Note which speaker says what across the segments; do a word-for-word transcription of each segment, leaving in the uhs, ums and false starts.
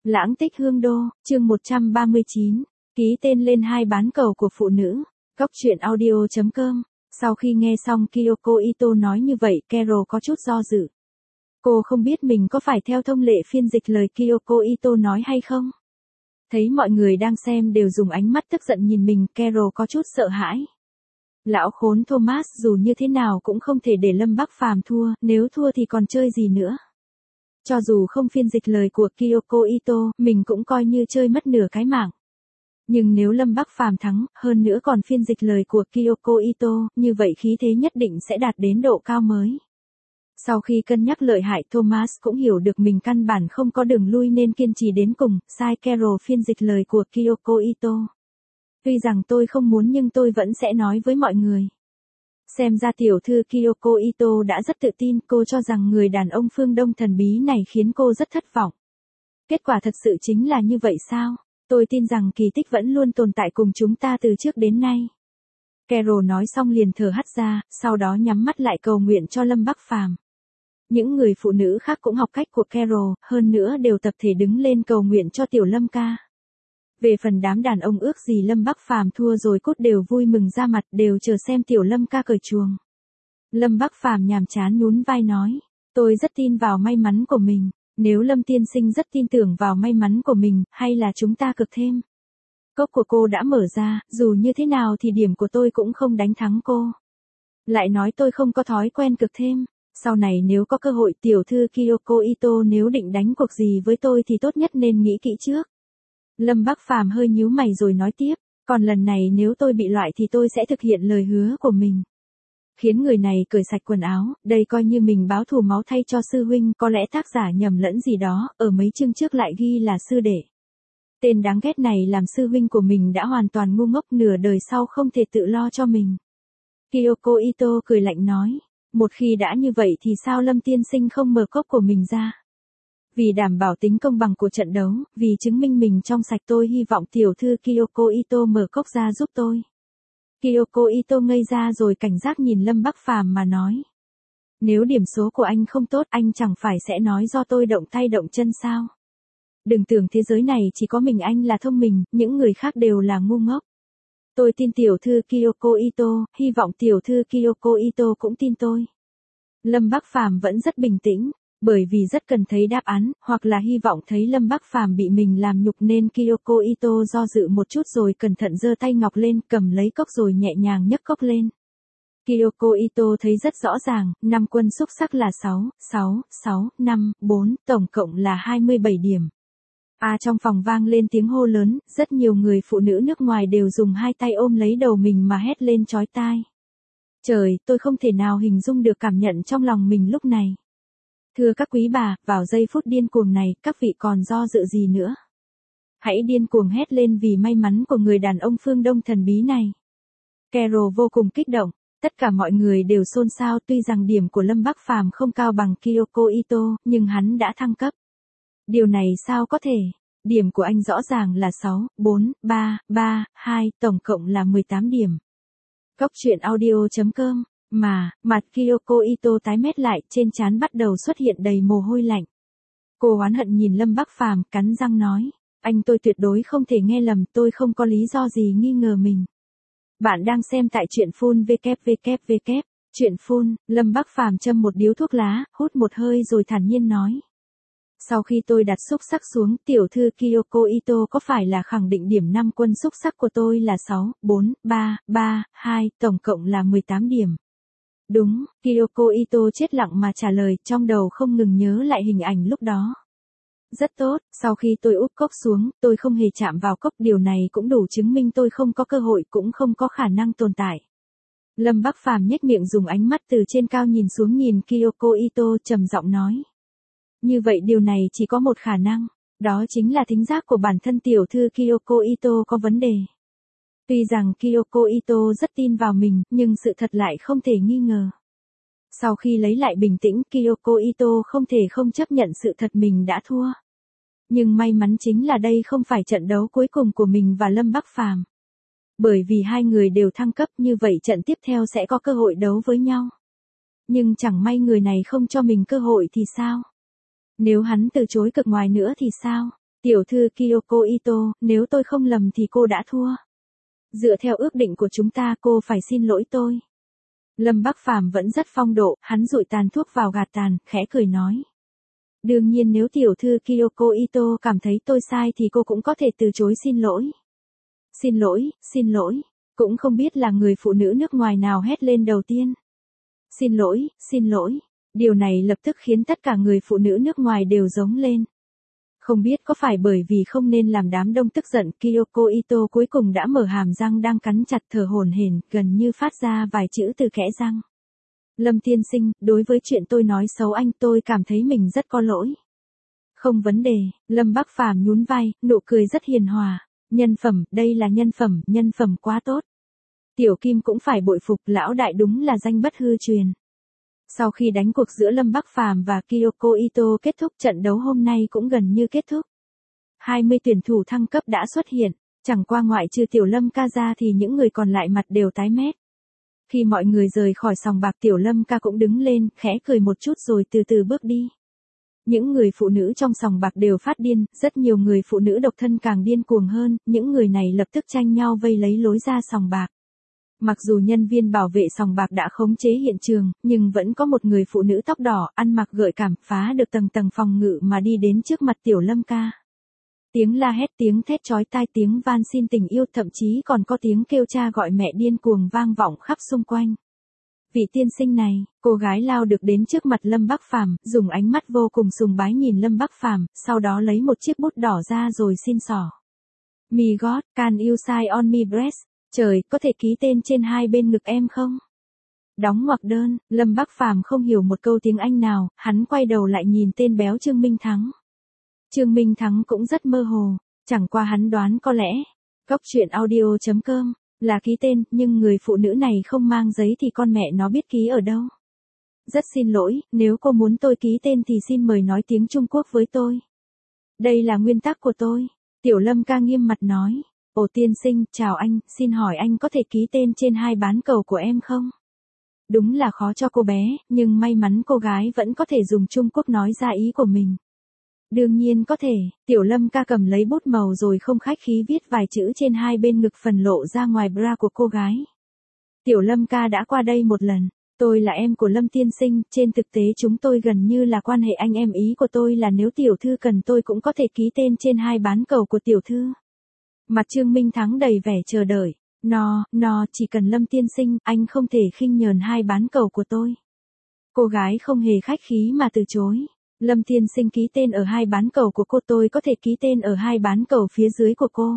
Speaker 1: Lãng tích hương đô, chương một trăm ba mươi chín, ký tên lên hai bán cầu của phụ nữ. Góc truyện audio chấm com. Sau khi nghe xong Kyoko Ito nói như vậy, Carol có chút do dự. Cô không biết mình có phải theo thông lệ phiên dịch lời Kyoko Ito nói hay không. Thấy mọi người đang xem đều dùng ánh mắt tức giận nhìn mình, Carol có chút sợ hãi. Lão khốn Thomas dù như thế nào cũng không thể để Lâm Bắc Phàm thua, nếu thua thì còn chơi gì nữa. Cho dù không phiên dịch lời của Kyoko Ito, mình cũng coi như chơi mất nửa cái mạng. Nhưng nếu Lâm Bắc Phàm thắng, hơn nữa còn phiên dịch lời của Kyoko Ito, như vậy khí thế nhất định sẽ đạt đến độ cao mới. Sau khi cân nhắc lợi hại, Thomas cũng hiểu được mình căn bản không có đường lui nên kiên trì đến cùng, sai Carol phiên dịch lời của Kyoko Ito. Tuy rằng tôi không muốn nhưng tôi vẫn sẽ nói với mọi người. Xem ra tiểu thư Kyoko Ito đã rất tự tin, cô cho rằng người đàn ông phương Đông thần bí này khiến cô rất thất vọng. Kết quả thật sự chính là như vậy sao? Tôi tin rằng kỳ tích vẫn luôn tồn tại cùng chúng ta từ trước đến nay. Carol nói xong liền thở hắt ra, sau đó nhắm mắt lại cầu nguyện cho Lâm Bắc Phàm. Những người phụ nữ khác cũng học cách của Carol, hơn nữa đều tập thể đứng lên cầu nguyện cho tiểu Lâm ca. Về phần đám đàn ông ước gì Lâm Bắc Phàm thua rồi cút đều vui mừng ra mặt, đều chờ xem tiểu Lâm ca cởi chuồng. Lâm Bắc Phàm nhàm chán nhún vai nói, tôi rất tin vào may mắn của mình, nếu Lâm tiên sinh rất tin tưởng vào may mắn của mình, hay là chúng ta cực thêm. Cốc của cô đã mở ra, dù như thế nào thì điểm của tôi cũng không đánh thắng cô. Lại nói tôi không có thói quen cực thêm, sau này nếu có cơ hội tiểu thư Kyoko Ito nếu định đánh cuộc gì với tôi thì tốt nhất nên nghĩ kỹ trước. Lâm Bắc Phàm hơi nhíu mày rồi nói tiếp, còn lần này nếu tôi bị loại thì tôi sẽ thực hiện lời hứa của mình. Khiến người này cởi sạch quần áo, đây coi như mình báo thù máu thay cho sư huynh, có lẽ tác giả nhầm lẫn gì đó, ở mấy chương trước lại ghi là sư đệ. Tên đáng ghét này làm sư huynh của mình đã hoàn toàn ngu ngốc, nửa đời sau không thể tự lo cho mình. Kyoko Ito cười lạnh nói, một khi đã như vậy thì sao Lâm tiên sinh không mở cốc của mình ra? Vì đảm bảo tính công bằng của trận đấu, vì chứng minh mình trong sạch tôi hy vọng tiểu thư Kyoko Ito mở cốc ra giúp tôi. Kyoko Ito ngây ra rồi cảnh giác nhìn Lâm Bắc Phàm mà nói. Nếu điểm số của anh không tốt anh chẳng phải sẽ nói do tôi động tay động chân sao? Đừng tưởng thế giới này chỉ có mình anh là thông minh, những người khác đều là ngu ngốc. Tôi tin tiểu thư Kyoko Ito, hy vọng tiểu thư Kyoko Ito cũng tin tôi. Lâm Bắc Phàm vẫn rất bình tĩnh. Bởi vì rất cần thấy đáp án, hoặc là hy vọng thấy Lâm Bắc Phàm bị mình làm nhục nên Kyoko Ito do dự một chút rồi cẩn thận giơ tay ngọc lên, cầm lấy cốc rồi nhẹ nhàng nhấc cốc lên. Kyoko Ito thấy rất rõ ràng, năm quân xúc sắc là sáu, sáu, sáu, năm, bốn, tổng cộng là hai mươi bảy điểm. À trong phòng vang lên tiếng hô lớn, rất nhiều người phụ nữ nước ngoài đều dùng hai tay ôm lấy đầu mình mà hét lên chói tai. Trời, tôi không thể nào hình dung được cảm nhận trong lòng mình lúc này. Thưa các quý bà, vào giây phút điên cuồng này, các vị còn do dự gì nữa? Hãy điên cuồng hét lên vì may mắn của người đàn ông phương Đông thần bí này. Carol vô cùng kích động, tất cả mọi người đều xôn xao, tuy rằng điểm của Lâm Bắc Phàm không cao bằng Kyoko Ito, nhưng hắn đã thăng cấp. Điều này sao có thể? Điểm của anh rõ ràng là sáu, bốn, ba, ba, hai, tổng cộng là mười tám điểm. Góc truyện audio chấm com. Mà, mặt Kyoko Ito tái mét lại, trên trán bắt đầu xuất hiện đầy mồ hôi lạnh. Cô oán hận nhìn Lâm Bắc Phàm, cắn răng nói, anh tôi tuyệt đối không thể nghe lầm, tôi không có lý do gì nghi ngờ mình. Bạn đang xem tại truyện phun vê kép vê kép vê kép, truyện phun, Lâm Bắc Phàm châm một điếu thuốc lá, hút một hơi rồi thản nhiên nói. Sau khi tôi đặt xúc sắc xuống, tiểu thư Kyoko Ito có phải là khẳng định điểm năm quân xúc sắc của tôi là sáu, bốn, ba, ba, hai, tổng cộng là mười tám điểm. Đúng, Kyoko Ito chết lặng mà trả lời, trong đầu không ngừng nhớ lại hình ảnh lúc đó. Rất tốt, sau khi tôi úp cốc xuống, tôi không hề chạm vào cốc, điều này cũng đủ chứng minh tôi không có cơ hội cũng không có khả năng tồn tại. Lâm Bắc Phàm nhếch miệng dùng ánh mắt từ trên cao nhìn xuống nhìn Kyoko Ito trầm giọng nói. Như vậy điều này chỉ có một khả năng, đó chính là thính giác của bản thân tiểu thư Kyoko Ito có vấn đề. Tuy rằng Kyoko Ito rất tin vào mình, nhưng sự thật lại không thể nghi ngờ. Sau khi lấy lại bình tĩnh, Kyoko Ito không thể không chấp nhận sự thật mình đã thua. Nhưng may mắn chính là đây không phải trận đấu cuối cùng của mình và Lâm Bắc Phàm. Bởi vì hai người đều thăng cấp, như vậy trận tiếp theo sẽ có cơ hội đấu với nhau. Nhưng chẳng may người này không cho mình cơ hội thì sao? Nếu hắn từ chối cực ngoài nữa thì sao? Tiểu thư Kyoko Ito, nếu tôi không lầm thì cô đã thua. Dựa theo ước định của chúng ta cô phải xin lỗi tôi. Lâm Bắc Phàm vẫn rất phong độ, hắn dụi tàn thuốc vào gạt tàn, khẽ cười nói. Đương nhiên nếu tiểu thư Kyoko Ito cảm thấy tôi sai thì cô cũng có thể từ chối xin lỗi. Xin lỗi, xin lỗi, cũng không biết là người phụ nữ nước ngoài nào hét lên đầu tiên. Xin lỗi, xin lỗi, điều này lập tức khiến tất cả người phụ nữ nước ngoài đều giống lên. Không biết có phải bởi vì không nên làm đám đông tức giận, Kyoko Ito cuối cùng đã mở hàm răng đang cắn chặt thở hổn hển, gần như phát ra vài chữ từ kẽ răng. Lâm tiên sinh, đối với chuyện tôi nói xấu anh tôi cảm thấy mình rất có lỗi. Không vấn đề, Lâm Bắc Phàm nhún vai, nụ cười rất hiền hòa. Nhân phẩm, đây là nhân phẩm, nhân phẩm quá tốt. Tiểu Kim cũng phải bội phục, lão đại đúng là danh bất hư truyền. Sau khi đánh cuộc giữa Lâm Bắc Phàm và Kyoko Ito kết thúc, trận đấu hôm nay cũng gần như kết thúc. hai mươi tuyển thủ thăng cấp đã xuất hiện, chẳng qua ngoại trừ Tiểu Lâm ca ra thì những người còn lại mặt đều tái mét. Khi mọi người rời khỏi sòng bạc Tiểu Lâm ca cũng đứng lên, khẽ cười một chút rồi từ từ bước đi. Những người phụ nữ trong sòng bạc đều phát điên, rất nhiều người phụ nữ độc thân càng điên cuồng hơn, những người này lập tức tranh nhau vây lấy lối ra sòng bạc. Mặc dù nhân viên bảo vệ sòng bạc đã khống chế hiện trường, nhưng vẫn có một người phụ nữ tóc đỏ, ăn mặc gợi cảm, phá được tầng tầng phòng ngự mà đi đến trước mặt Tiểu Lâm ca. Tiếng la hét, tiếng thét chói tai, tiếng van xin tình yêu, thậm chí còn có tiếng kêu cha gọi mẹ điên cuồng vang vọng khắp xung quanh. Vị tiên sinh này, cô gái lao được đến trước mặt Lâm Bắc Phàm, dùng ánh mắt vô cùng sùng bái nhìn Lâm Bắc Phàm, sau đó lấy một chiếc bút đỏ ra rồi xin xỏ. Me God, can you sign on me breast? Trời, có thể ký tên trên hai bên ngực em không? Đóng ngoặc đơn, Lâm Bắc Phàm không hiểu một câu tiếng Anh nào, hắn quay đầu lại nhìn tên béo Trương Minh Thắng. Trương Minh Thắng cũng rất mơ hồ, chẳng qua hắn đoán có lẽ, góc truyện audio chấm com, là ký tên, nhưng người phụ nữ này không mang giấy thì con mẹ nó biết ký ở đâu. Rất xin lỗi, nếu cô muốn tôi ký tên thì xin mời nói tiếng Trung Quốc với tôi. Đây là nguyên tắc của tôi. Tiểu Lâm ca nghiêm mặt nói. Ồ tiên sinh, chào anh, xin hỏi anh có thể ký tên trên hai bán cầu của em không? Đúng là khó cho cô bé, nhưng may mắn cô gái vẫn có thể dùng Trung Quốc nói ra ý của mình. Đương nhiên có thể, Tiểu Lâm ca cầm lấy bút màu rồi không khách khí viết vài chữ trên hai bên ngực phần lộ ra ngoài bra của cô gái. Tiểu Lâm ca đã qua đây một lần, tôi là em của Lâm tiên sinh, trên thực tế chúng tôi gần như là quan hệ anh em, ý của tôi là nếu tiểu thư cần tôi cũng có thể ký tên trên hai bán cầu của tiểu thư. Mặt Trương Minh Thắng đầy vẻ chờ đợi, no, no, chỉ cần Lâm tiên sinh, anh không thể khinh nhờn hai bán cầu của tôi. Cô gái không hề khách khí mà từ chối. Lâm tiên sinh ký tên ở hai bán cầu của cô, tôi có thể ký tên ở hai bán cầu phía dưới của cô.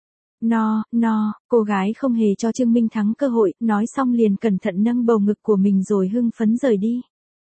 Speaker 1: No, no, cô gái không hề cho Trương Minh Thắng cơ hội, nói xong liền cẩn thận nâng bầu ngực của mình rồi hưng phấn rời đi.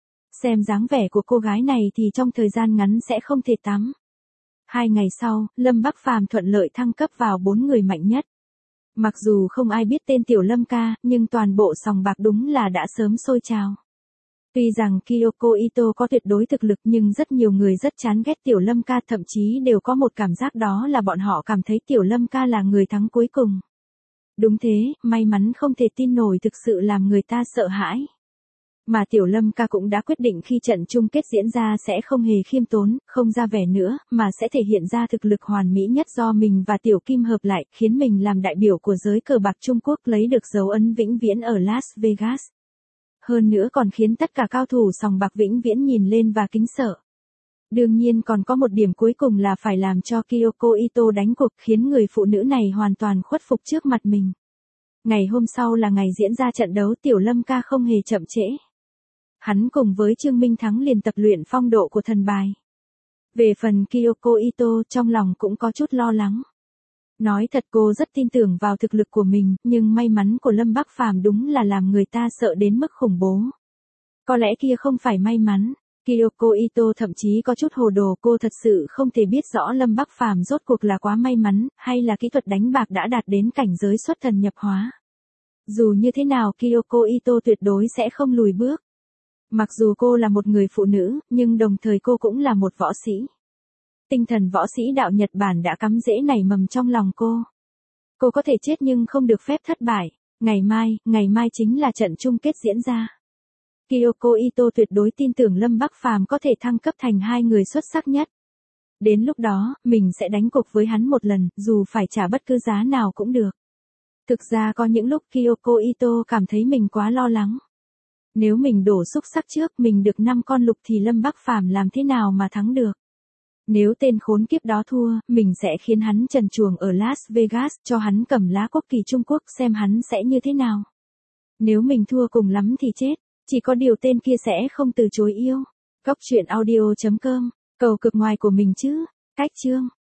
Speaker 1: Xem dáng vẻ của cô gái này thì trong thời gian ngắn sẽ không thể tắm. Hai ngày sau, Lâm Bắc Phàm thuận lợi thăng cấp vào bốn người mạnh nhất. Mặc dù không ai biết tên Tiểu Lâm ca, nhưng toàn bộ sòng bạc đúng là đã sớm sôi trào. Tuy rằng Kyoko Ito có tuyệt đối thực lực nhưng rất nhiều người rất chán ghét Tiểu Lâm ca, thậm chí đều có một cảm giác đó là bọn họ cảm thấy Tiểu Lâm ca là người thắng cuối cùng. Đúng thế, may mắn không thể tin nổi thực sự làm người ta sợ hãi. Mà Tiểu Lâm ca cũng đã quyết định khi trận chung kết diễn ra sẽ không hề khiêm tốn, không ra vẻ nữa, mà sẽ thể hiện ra thực lực hoàn mỹ nhất do mình và Tiểu Kim hợp lại, khiến mình làm đại biểu của giới cờ bạc Trung Quốc lấy được dấu ấn vĩnh viễn ở Las Vegas. Hơn nữa còn khiến tất cả cao thủ sòng bạc vĩnh viễn nhìn lên và kính sợ. Đương nhiên còn có một điểm cuối cùng là phải làm cho Kyoko Ito đánh cuộc, khiến người phụ nữ này hoàn toàn khuất phục trước mặt mình. Ngày hôm sau là ngày diễn ra trận đấu, Tiểu Lâm ca không hề chậm trễ. Hắn cùng với Trương Minh Thắng liền tập luyện phong độ của thần bài. Về phần Kyoko Ito, trong lòng cũng có chút lo lắng. Nói thật cô rất tin tưởng vào thực lực của mình, nhưng may mắn của Lâm Bắc Phàm đúng là làm người ta sợ đến mức khủng bố. Có lẽ kia không phải may mắn, Kyoko Ito thậm chí có chút hồ đồ, cô thật sự không thể biết rõ Lâm Bắc Phàm rốt cuộc là quá may mắn, hay là kỹ thuật đánh bạc đã đạt đến cảnh giới xuất thần nhập hóa. Dù như thế nào Kyoko Ito tuyệt đối sẽ không lùi bước. Mặc dù cô là một người phụ nữ, nhưng đồng thời cô cũng là một võ sĩ. Tinh thần võ sĩ đạo Nhật Bản đã cắm rễ nảy mầm trong lòng cô. Cô có thể chết nhưng không được phép thất bại. Ngày mai, ngày mai chính là trận chung kết diễn ra. Kyoko Ito tuyệt đối tin tưởng Lâm Bắc Phàm có thể thăng cấp thành hai người xuất sắc nhất. Đến lúc đó, mình sẽ đánh cuộc với hắn một lần, dù phải trả bất cứ giá nào cũng được. Thực ra có những lúc Kyoko Ito cảm thấy mình quá lo lắng. Nếu mình đổ xúc sắc trước mình được năm con lục thì Lâm Bắc Phàm làm thế nào mà thắng được. Nếu tên khốn kiếp đó thua, mình sẽ khiến hắn trần truồng ở Las Vegas, cho hắn cầm lá quốc kỳ Trung Quốc xem hắn sẽ như thế nào. Nếu mình thua cùng lắm thì chết, chỉ có điều tên kia sẽ không từ chối yêu. Góc truyện audio chấm com, cầu cực ngoài của mình chứ. Cách chương